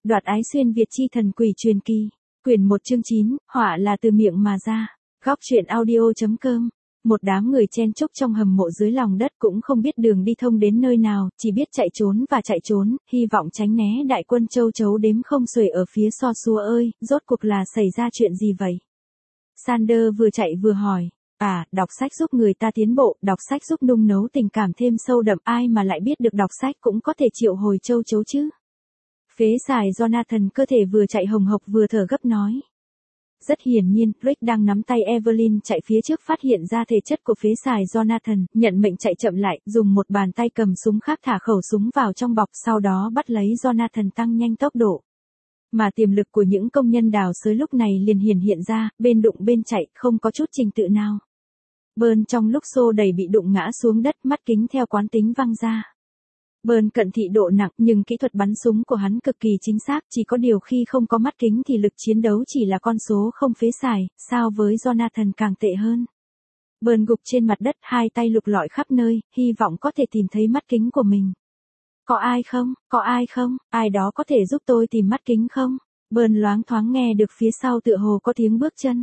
Đoạt ái xuyên Việt chi thần quỷ truyền kỳ. Quyển 1 chương 9, họa là từ miệng mà ra. Góc truyện audio.com. Một đám người chen chúc trong hầm mộ dưới lòng đất cũng không biết đường đi thông đến nơi nào, chỉ biết chạy trốn và chạy trốn, hy vọng tránh né đại quân châu chấu đếm không xuể ở phía so xua ơi, rốt cuộc là xảy ra chuyện gì vậy? Sander vừa chạy vừa hỏi. Đọc sách giúp người ta tiến bộ, đọc sách giúp nung nấu tình cảm thêm sâu đậm, ai mà lại biết được đọc sách cũng có thể triệu hồi châu chấu chứ? Phế xài Jonathan cơ thể vừa chạy hồng hộc vừa thở gấp nói. Rất hiển nhiên, Rick đang nắm tay Evelyn chạy phía trước phát hiện ra thể chất của phế xài Jonathan, nhận mệnh chạy chậm lại, dùng một bàn tay cầm súng khác thả khẩu súng vào trong bọc, sau đó bắt lấy Jonathan tăng nhanh tốc độ. Mà tiềm lực của những công nhân đào xới lúc này liền hiện ra, bên đụng bên chạy, không có chút trình tự nào. Bơn trong lúc xô đẩy bị đụng ngã xuống đất, mắt kính theo quán tính văng ra. Bơn cận thị độ nặng nhưng kỹ thuật bắn súng của hắn cực kỳ chính xác, chỉ có điều khi không có mắt kính thì lực chiến đấu chỉ là con số không phế xài, so với Jonathan càng tệ hơn. Bơn gục trên mặt đất, hai tay lục lọi khắp nơi, hy vọng có thể tìm thấy mắt kính của mình. Có ai không? Có ai không? Ai đó có thể giúp tôi tìm mắt kính không? Bơn loáng thoáng nghe được phía sau tựa hồ có tiếng bước chân.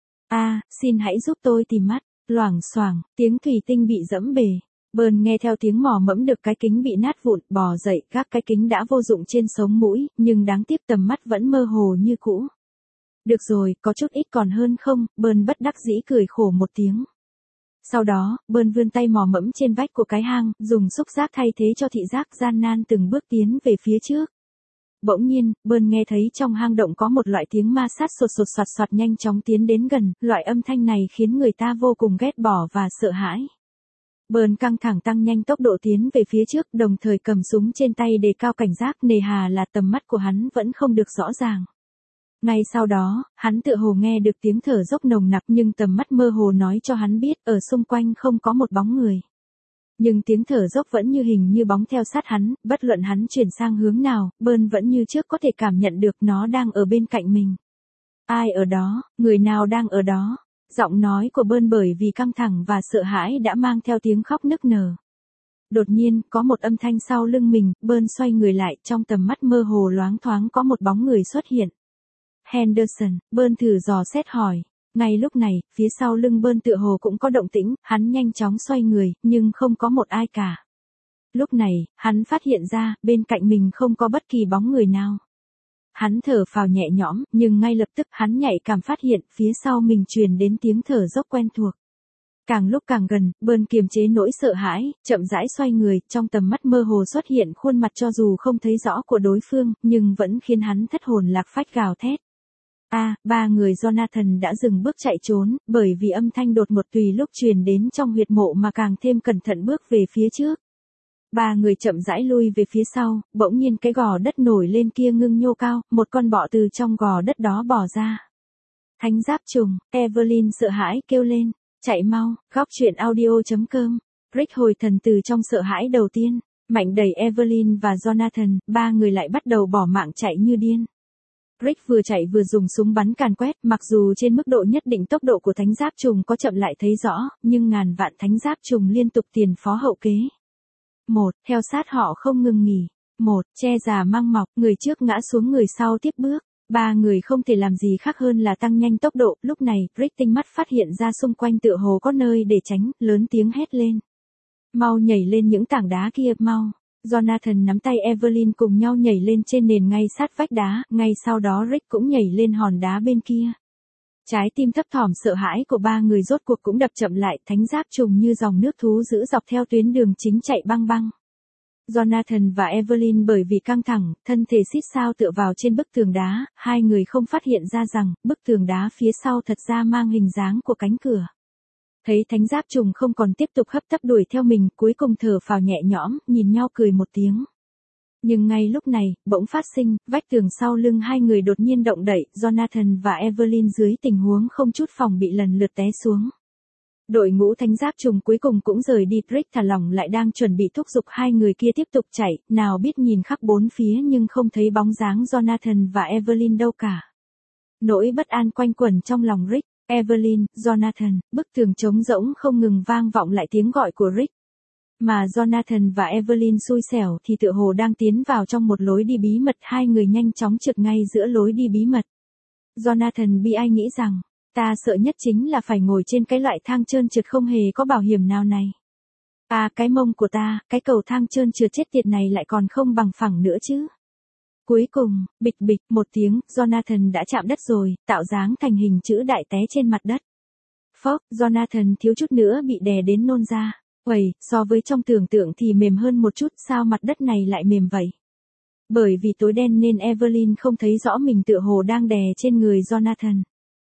Xin hãy giúp tôi tìm mắt. Loảng xoảng, tiếng thủy tinh bị dẫm bể. Bơn nghe theo tiếng mò mẫm được cái kính bị nát vụn, bò dậy, các cái kính đã vô dụng trên sống mũi, nhưng đáng tiếc tầm mắt vẫn mơ hồ như cũ. Được rồi, có chút ít còn hơn không? Bơn bất đắc dĩ cười khổ một tiếng. Sau đó, Bơn vươn tay mò mẫm trên vách của cái hang, dùng xúc giác thay thế cho thị giác, gian nan từng bước tiến về phía trước. Bỗng nhiên, Bơn nghe thấy trong hang động có một loại tiếng ma sát sột sột soạt soạt nhanh chóng tiến đến gần, loại âm thanh này khiến người ta vô cùng ghét bỏ và sợ hãi. Bơn căng thẳng tăng nhanh tốc độ tiến về phía trước, đồng thời cầm súng trên tay đề cao cảnh giác, nề hà là tầm mắt của hắn vẫn không được rõ ràng. Ngay sau đó, hắn tựa hồ nghe được tiếng thở dốc nồng nặc nhưng tầm mắt mơ hồ nói cho hắn biết ở xung quanh không có một bóng người. Nhưng tiếng thở dốc vẫn như hình như bóng theo sát hắn, bất luận hắn chuyển sang hướng nào, Bơn vẫn như trước có thể cảm nhận được nó đang ở bên cạnh mình. Ai ở đó, người nào đang ở đó? Giọng nói của Bơn bởi vì căng thẳng và sợ hãi đã mang theo tiếng khóc nức nở. Đột nhiên, có một âm thanh sau lưng mình, Bơn xoay người lại, trong tầm mắt mơ hồ loáng thoáng có một bóng người xuất hiện. Henderson, Bơn thử dò xét hỏi. Ngay lúc này, phía sau lưng Bơn tựa hồ cũng có động tĩnh, hắn nhanh chóng xoay người, nhưng không có một ai cả. Lúc này, hắn phát hiện ra, bên cạnh mình không có bất kỳ bóng người nào. Hắn thở phào nhẹ nhõm, nhưng ngay lập tức hắn nhạy cảm phát hiện, phía sau mình truyền đến tiếng thở dốc quen thuộc. Càng lúc càng gần, Bơn kiềm chế nỗi sợ hãi, chậm rãi xoay người, trong tầm mắt mơ hồ xuất hiện khuôn mặt cho dù không thấy rõ của đối phương, nhưng vẫn khiến hắn thất hồn lạc phách gào thét. Ba người Jonathan đã dừng bước chạy trốn, bởi vì âm thanh đột ngột tùy lúc truyền đến trong huyệt mộ mà càng thêm cẩn thận bước về phía trước. Ba người chậm rãi lui về phía sau, bỗng nhiên cái gò đất nổi lên kia ngưng nhô cao, một con bọ từ trong gò đất đó bò ra. Thánh giáp trùng, Evelyn sợ hãi kêu lên, chạy mau, góc truyện audio.com. Rick hồi thần từ trong sợ hãi đầu tiên, mạnh đẩy Evelyn và Jonathan, ba người lại bắt đầu bỏ mạng chạy như điên. Rick vừa chạy vừa dùng súng bắn càn quét, mặc dù trên mức độ nhất định tốc độ của thánh giáp trùng có chậm lại thấy rõ, nhưng ngàn vạn thánh giáp trùng liên tục tiền phó hậu kế. Theo sát họ không ngừng nghỉ. Che già mang mọc, người trước ngã xuống người sau tiếp bước. Ba người không thể làm gì khác hơn là tăng nhanh tốc độ, lúc này, Rick tinh mắt phát hiện ra xung quanh tựa hồ có nơi để tránh, lớn tiếng hét lên. Mau nhảy lên những tảng đá kia, mau. Jonathan nắm tay Evelyn cùng nhau nhảy lên trên nền ngay sát vách đá, ngay sau đó Rick cũng nhảy lên hòn đá bên kia. Trái tim thấp thỏm sợ hãi của ba người rốt cuộc cũng đập chậm lại, thánh giáp trùng như dòng nước thú dữ dọc theo tuyến đường chính chạy băng băng. Jonathan và Evelyn bởi vì căng thẳng, thân thể xít sao tựa vào trên bức tường đá, hai người không phát hiện ra rằng, bức tường đá phía sau thật ra mang hình dáng của cánh cửa. Thấy thánh giáp trùng không còn tiếp tục hấp tấp đuổi theo mình, cuối cùng thở phào nhẹ nhõm, nhìn nhau cười một tiếng. Nhưng ngay lúc này, bỗng phát sinh, vách tường sau lưng hai người đột nhiên động đậy, Jonathan và Evelyn dưới tình huống không chút phòng bị lần lượt té xuống. Đội ngũ thánh giáp trùng cuối cùng cũng rời đi, Rick thả lỏng lại đang chuẩn bị thúc giục hai người kia tiếp tục chạy, nào biết nhìn khắp bốn phía nhưng không thấy bóng dáng Jonathan và Evelyn đâu cả. Nỗi bất an quanh quẩn trong lòng Rick. Evelyn, Jonathan, bức tường trống rỗng không ngừng vang vọng lại tiếng gọi của Rick. Mà Jonathan và Evelyn xui xẻo thì tựa hồ đang tiến vào trong một lối đi bí mật, hai người nhanh chóng trượt ngay giữa lối đi bí mật. Jonathan bi ai nghĩ rằng, ta sợ nhất chính là phải ngồi trên cái loại thang trơn trượt không hề có bảo hiểm nào này. À cái mông của ta, cái cầu thang trơn trượt chết tiệt này lại còn không bằng phẳng nữa chứ. Cuối cùng, bịch bịch một tiếng, Jonathan đã chạm đất rồi, tạo dáng thành hình chữ đại té trên mặt đất. Phốc, Jonathan thiếu chút nữa bị đè đến nôn ra. Uầy, so với trong tưởng tượng thì mềm hơn một chút, sao mặt đất này lại mềm vậy? Bởi vì tối đen nên Evelyn không thấy rõ mình tựa hồ đang đè trên người Jonathan.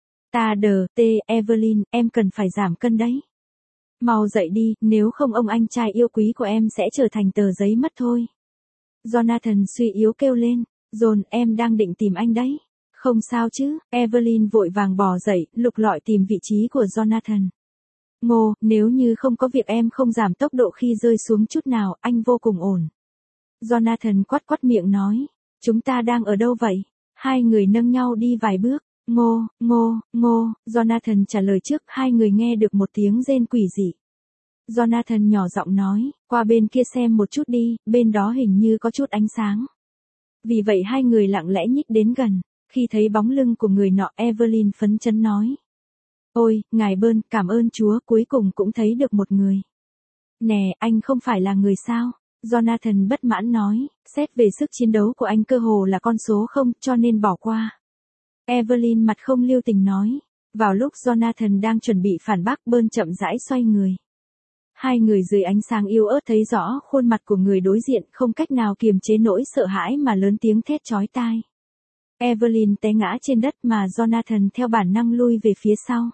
Evelyn, em cần phải giảm cân đấy. Mau dậy đi, nếu không ông anh trai yêu quý của em sẽ trở thành tờ giấy mất thôi. Jonathan suy yếu kêu lên, John, em đang định tìm anh đấy. Không sao chứ, Evelyn vội vàng bò dậy, lục lọi tìm vị trí của Jonathan. Ngô, nếu như không có việc em không giảm tốc độ khi rơi xuống chút nào, anh vô cùng ổn. Jonathan quắt quắt miệng nói, chúng ta đang ở đâu vậy? Hai người nâng nhau đi vài bước. Ngô, Jonathan trả lời trước, hai người nghe được một tiếng rên quỷ dị. Jonathan nhỏ giọng nói, qua bên kia xem một chút đi, bên đó hình như có chút ánh sáng. Vì vậy hai người lặng lẽ nhích đến gần, khi thấy bóng lưng của người nọ, Evelyn phấn chấn nói. Ôi, ngài Bơn, cảm ơn Chúa, cuối cùng cũng thấy được một người. Nè, anh không phải là người sao? Jonathan bất mãn nói, xét về sức chiến đấu của anh cơ hồ là con số không, cho nên bỏ qua. Evelyn mặt không lưu tình nói. Vào lúc Jonathan đang chuẩn bị phản bác, Bơn chậm rãi xoay người. Hai người dưới ánh sáng yếu ớt thấy rõ khuôn mặt của người đối diện, không cách nào kiềm chế nỗi sợ hãi mà lớn tiếng thét chói tai. Evelyn té ngã trên đất mà Jonathan theo bản năng lui về phía sau.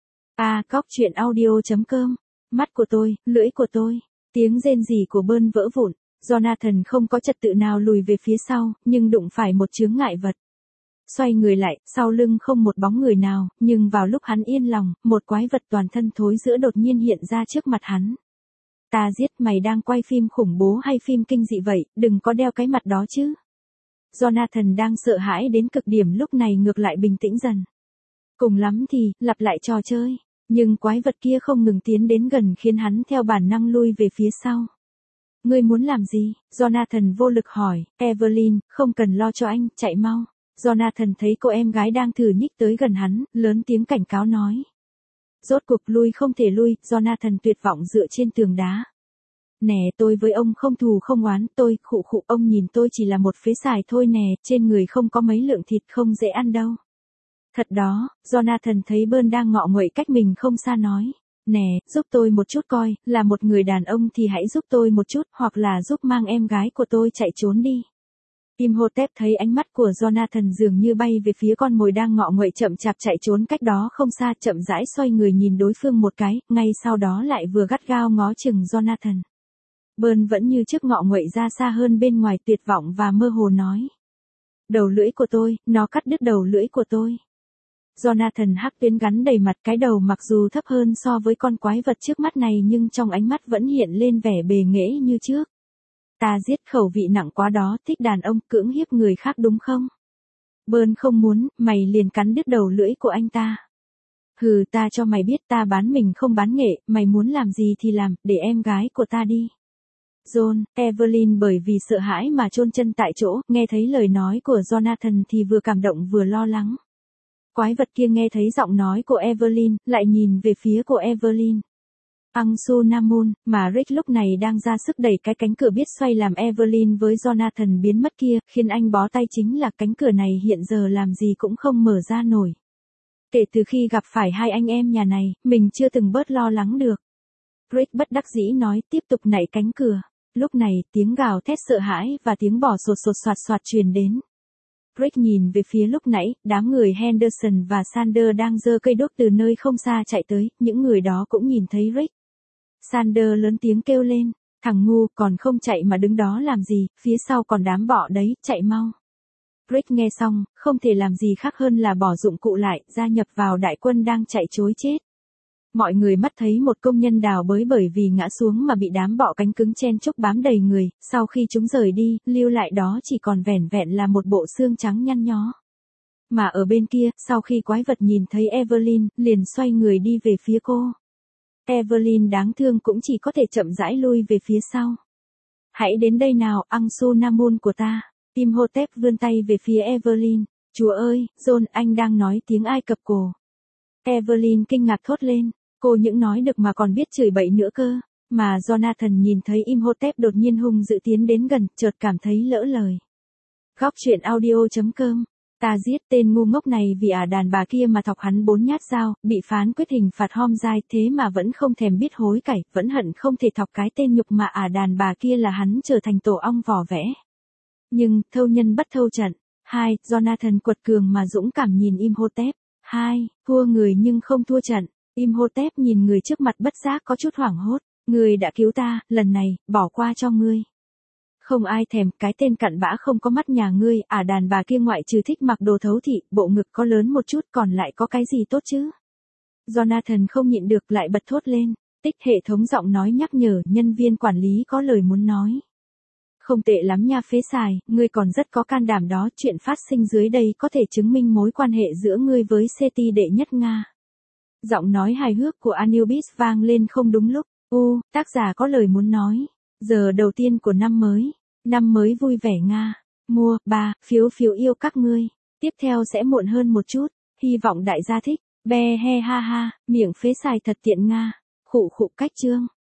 Cóc truyện audio.com. Mắt của tôi, lưỡi của tôi. Tiếng rên rỉ của Bơn vỡ vụn. Jonathan không có trật tự nào lùi về phía sau, nhưng đụng phải một chướng ngại vật. Xoay người lại, sau lưng không một bóng người nào, nhưng vào lúc hắn yên lòng, một quái vật toàn thân thối rữa đột nhiên hiện ra trước mặt hắn. Ta giết, mày đang quay phim khủng bố hay phim kinh dị vậy, đừng có đeo cái mặt đó chứ. Jonathan đang sợ hãi đến cực điểm lúc này ngược lại bình tĩnh dần. Cùng lắm thì, lặp lại trò chơi. Nhưng quái vật kia không ngừng tiến đến gần khiến hắn theo bản năng lui về phía sau. Ngươi muốn làm gì? Jonathan vô lực hỏi. Evelyn, không cần lo cho anh, chạy mau. Jonathan thấy cô em gái đang thử nhích tới gần hắn, lớn tiếng cảnh cáo nói. Rốt cuộc lui không thể lui, Jonathan tuyệt vọng dựa trên tường đá. Nè, tôi với ông không thù không oán, ông nhìn tôi chỉ là một phế xài thôi nè, trên người không có mấy lượng thịt, không dễ ăn đâu. Thật đó, Jonathan thấy Bơn đang ngọ nguậy cách mình không xa nói. Nè, giúp tôi một chút coi, là một người đàn ông thì hãy giúp tôi một chút, hoặc là giúp mang em gái của tôi chạy trốn đi. Imhotep thấy ánh mắt của Jonathan dường như bay về phía con mồi đang ngọ nguậy chậm chạp chạy trốn cách đó không xa, chậm rãi xoay người nhìn đối phương một cái, ngay sau đó lại vừa gắt gao ngó chừng Jonathan. Bơn vẫn như trước ngọ nguậy ra xa hơn bên ngoài, tuyệt vọng và mơ hồ nói. Đầu lưỡi của tôi, nó cắt đứt đầu lưỡi của tôi. Jonathan hắc tuyến gắn đầy mặt, cái đầu mặc dù thấp hơn so với con quái vật trước mắt này nhưng trong ánh mắt vẫn hiện lên vẻ bề nghễ như trước. Ta giết, khẩu vị nặng quá đó, thích đàn ông, cưỡng hiếp người khác đúng không? Bơn không muốn, mày liền cắn đứt đầu lưỡi của anh ta. Hừ, ta cho mày biết ta bán mình không bán nghệ, mày muốn làm gì thì làm, để em gái của ta đi. John, Evelyn bởi vì sợ hãi mà chôn chân tại chỗ, nghe thấy lời nói của Jonathan thì vừa cảm động vừa lo lắng. Quái vật kia nghe thấy giọng nói của Evelyn, lại nhìn về phía của Evelyn. Angsu Namun, mà Rick lúc này đang ra sức đẩy cái cánh cửa biết xoay làm Evelyn với Jonathan biến mất kia, khiến anh bó tay chính là cánh cửa này hiện giờ làm gì cũng không mở ra nổi. Kể từ khi gặp phải hai anh em nhà này, mình chưa từng bớt lo lắng được. Rick bất đắc dĩ nói, tiếp tục nảy cánh cửa. Lúc này, tiếng gào thét sợ hãi và tiếng bỏ sột sột soạt soạt truyền đến. Rick nhìn về phía lúc nãy, đám người Henderson và Sander đang giơ cây đuốc từ nơi không xa chạy tới, những người đó cũng nhìn thấy Rick. Sander lớn tiếng kêu lên, thằng ngu, còn không chạy mà đứng đó làm gì, phía sau còn đám bọ đấy, chạy mau. Rick nghe xong, không thể làm gì khác hơn là bỏ dụng cụ lại, gia nhập vào đại quân đang chạy trối chết. Mọi người mắt thấy một công nhân đào bới bởi vì ngã xuống mà bị đám bọ cánh cứng chen chúc bám đầy người, sau khi chúng rời đi, lưu lại đó chỉ còn vẻn vẹn là một bộ xương trắng nhăn nhó. Mà ở bên kia, sau khi quái vật nhìn thấy Evelyn, liền xoay người đi về phía cô. Evelyn đáng thương cũng chỉ có thể chậm rãi lui về phía sau. Hãy đến đây nào, Angsu Namun của ta. Imhotep vươn tay về phía Evelyn. Chúa ơi, John, anh đang nói tiếng Ai Cập cổ. Evelyn kinh ngạc thốt lên. Cô những nói được mà còn biết chửi bậy nữa cơ. Mà Jonathan nhìn thấy Imhotep đột nhiên hung dữ tiến đến gần, chợt cảm thấy lỡ lời. Góc truyện audio.com. Ta giết tên ngu ngốc này vì đàn bà kia mà thọc hắn 4 nhát dao, bị phán quyết hình phạt homicide thế mà vẫn không thèm biết hối cải, vẫn hận không thể thọc cái tên nhục mà đàn bà kia là hắn trở thành tổ ong vỏ vẽ. Nhưng, thâu nhân bất thâu trận. 2. Jonathan quật cường mà dũng cảm nhìn Imhotep. 2. Thua người nhưng không thua trận. Imhotep nhìn người trước mặt bất giác có chút hoảng hốt. Ngươi đã cứu ta, lần này, bỏ qua cho ngươi. Không ai thèm, cái tên cặn bã không có mắt nhà ngươi, đàn bà kia ngoại trừ thích mặc đồ thấu thị, bộ ngực có lớn một chút còn lại có cái gì tốt chứ? Jonathan không nhịn được lại bật thốt lên. Tích hệ thống giọng nói nhắc nhở, nhân viên quản lý có lời muốn nói. Không tệ lắm nha phế xài, ngươi còn rất có can đảm đó, chuyện phát sinh dưới đây có thể chứng minh mối quan hệ giữa ngươi với Seti đệ nhất Nga. Giọng nói hài hước của Anubis vang lên không đúng lúc. Tác giả có lời muốn nói. Giờ đầu tiên của năm mới. Năm mới vui vẻ Nga. Mua, 3, phiếu yêu các ngươi. Tiếp theo sẽ muộn hơn một chút. Hy vọng đại gia thích. Be he ha ha, miệng phế xài thật tiện Nga. Khụ cách chương.